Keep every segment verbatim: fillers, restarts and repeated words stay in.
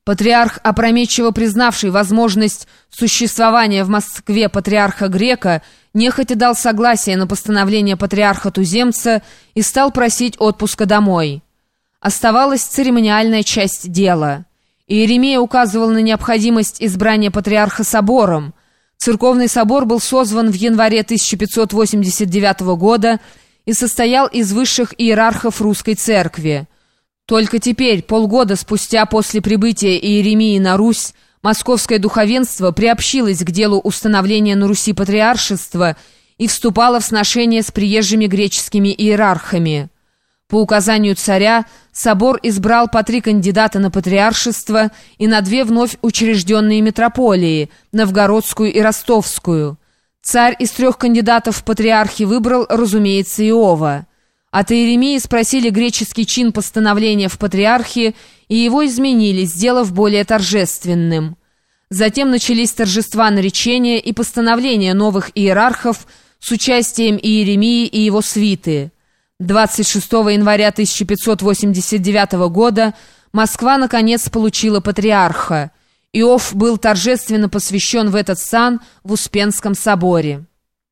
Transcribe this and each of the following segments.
Патриарх, опрометчиво признавший возможность существования в Москве патриарха Грека, нехотя дал согласие на постановление патриарха-туземца и стал просить отпуска домой. Оставалась церемониальная часть дела. Иеремия указывал на необходимость избрания патриарха собором. Церковный собор был созван в январе тысяча пятьсот восемьдесят девятого года и состоял из высших иерархов русской церкви. Только теперь, полгода спустя после прибытия Иеремии на Русь, московское духовенство приобщилось к делу установления на Руси патриаршества и вступало в сношение с приезжими греческими иерархами. По указанию царя собор избрал по три кандидата на патриаршество и на две вновь учрежденные митрополии – Новгородскую и Ростовскую. Царь из трех кандидатов в патриархи выбрал, разумеется, Иова. От Иеремии спросили греческий чин постановления в патриархии, и его изменили, сделав более торжественным. Затем начались торжества наречения и постановления новых иерархов с участием Иеремии и его свиты. двадцать шестого января тысяча пятьсот восемьдесят девятого года Москва наконец получила патриарха. Иов был торжественно посвящен в этот сан в Успенском соборе.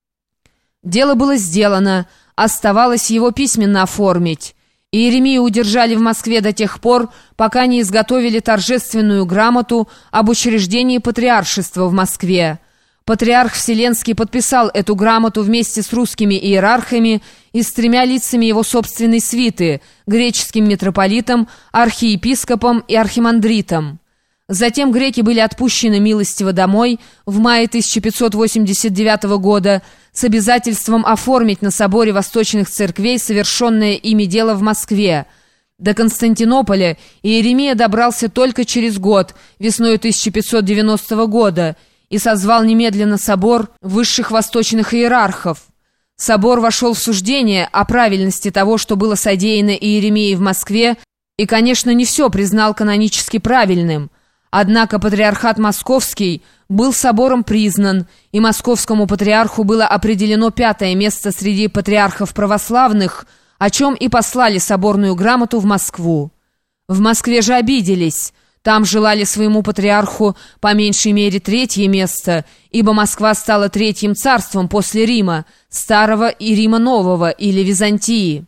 Дело было сделано, оставалось его письменно оформить. Иеремию удержали в Москве до тех пор, пока не изготовили торжественную грамоту об учреждении патриаршества в Москве. Патриарх Вселенский подписал эту грамоту вместе с русскими иерархами и с тремя лицами его собственной свиты – греческим митрополитом, архиепископом и архимандритом. Затем греки были отпущены милостиво домой в мае тысяча пятьсот восемьдесят девятого года с обязательством оформить на соборе восточных церквей совершенное ими дело в Москве. До Константинополя Иеремия добрался только через год, весной тысяча пятьсот девяностого года, и созвал немедленно собор высших восточных иерархов. Собор вошел в суждение о правильности того, что было содеяно Иеремией в Москве, и, конечно, не все признал канонически правильным. Однако патриархат Московский был собором признан, и московскому патриарху было определено пятое место среди патриархов православных, о чем и послали соборную грамоту в Москву. В Москве же обиделись. Там желали своему патриарху по меньшей мере третье место, ибо Москва стала третьим царством после Рима, Старого и Рима Нового или Византии.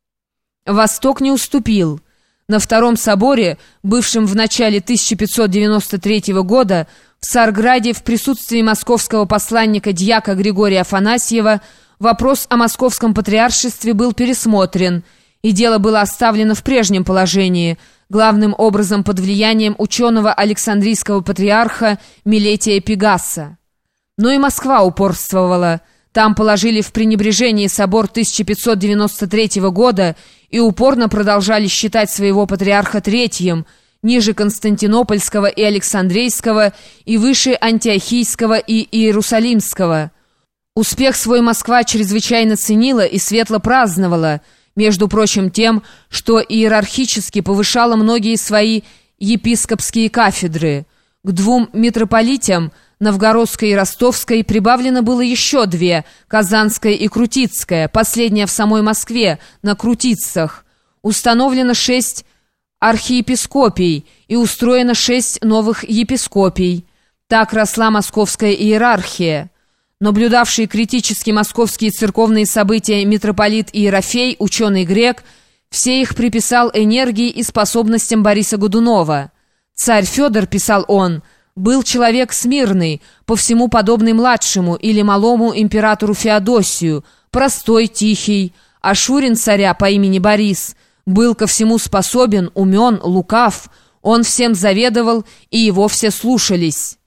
Восток не уступил. На Втором соборе, бывшем в начале тысяча пятьсот девяносто третьего года, в Царграде в присутствии московского посланника дьяка Григория Афанасьева вопрос о московском патриаршестве был пересмотрен, и дело было оставлено в прежнем положении, главным образом под влиянием ученого Александрийского патриарха Милетия Пегаса. Но и Москва упорствовала. Там положили в пренебрежение собор тысяча пятьсот девяносто третьего года и упорно продолжали считать своего патриарха третьим, ниже Константинопольского и Александрийского и выше Антиохийского и Иерусалимского. Успех свой Москва чрезвычайно ценила и светло праздновала, между прочим тем, что иерархически повышала многие свои епископские кафедры. К двум митрополитам, Новгородской и Ростовской, прибавлено было еще две, Казанская и Крутицкая, последняя в самой Москве, на Крутицах. Установлено шесть архиепископий и устроено шесть новых епископий. Так росла московская иерархия. Наблюдавший критически московские церковные события митрополит Иерофей, ученый-грек, все их приписал энергии и способностям Бориса Годунова. «Царь Федор», — писал он, — «был человек смирный, по всему подобный младшему или малому императору Феодосию, простой, тихий, а Шурин царя по имени Борис был ко всему способен, умен, лукав, он всем заведовал, и его все слушались».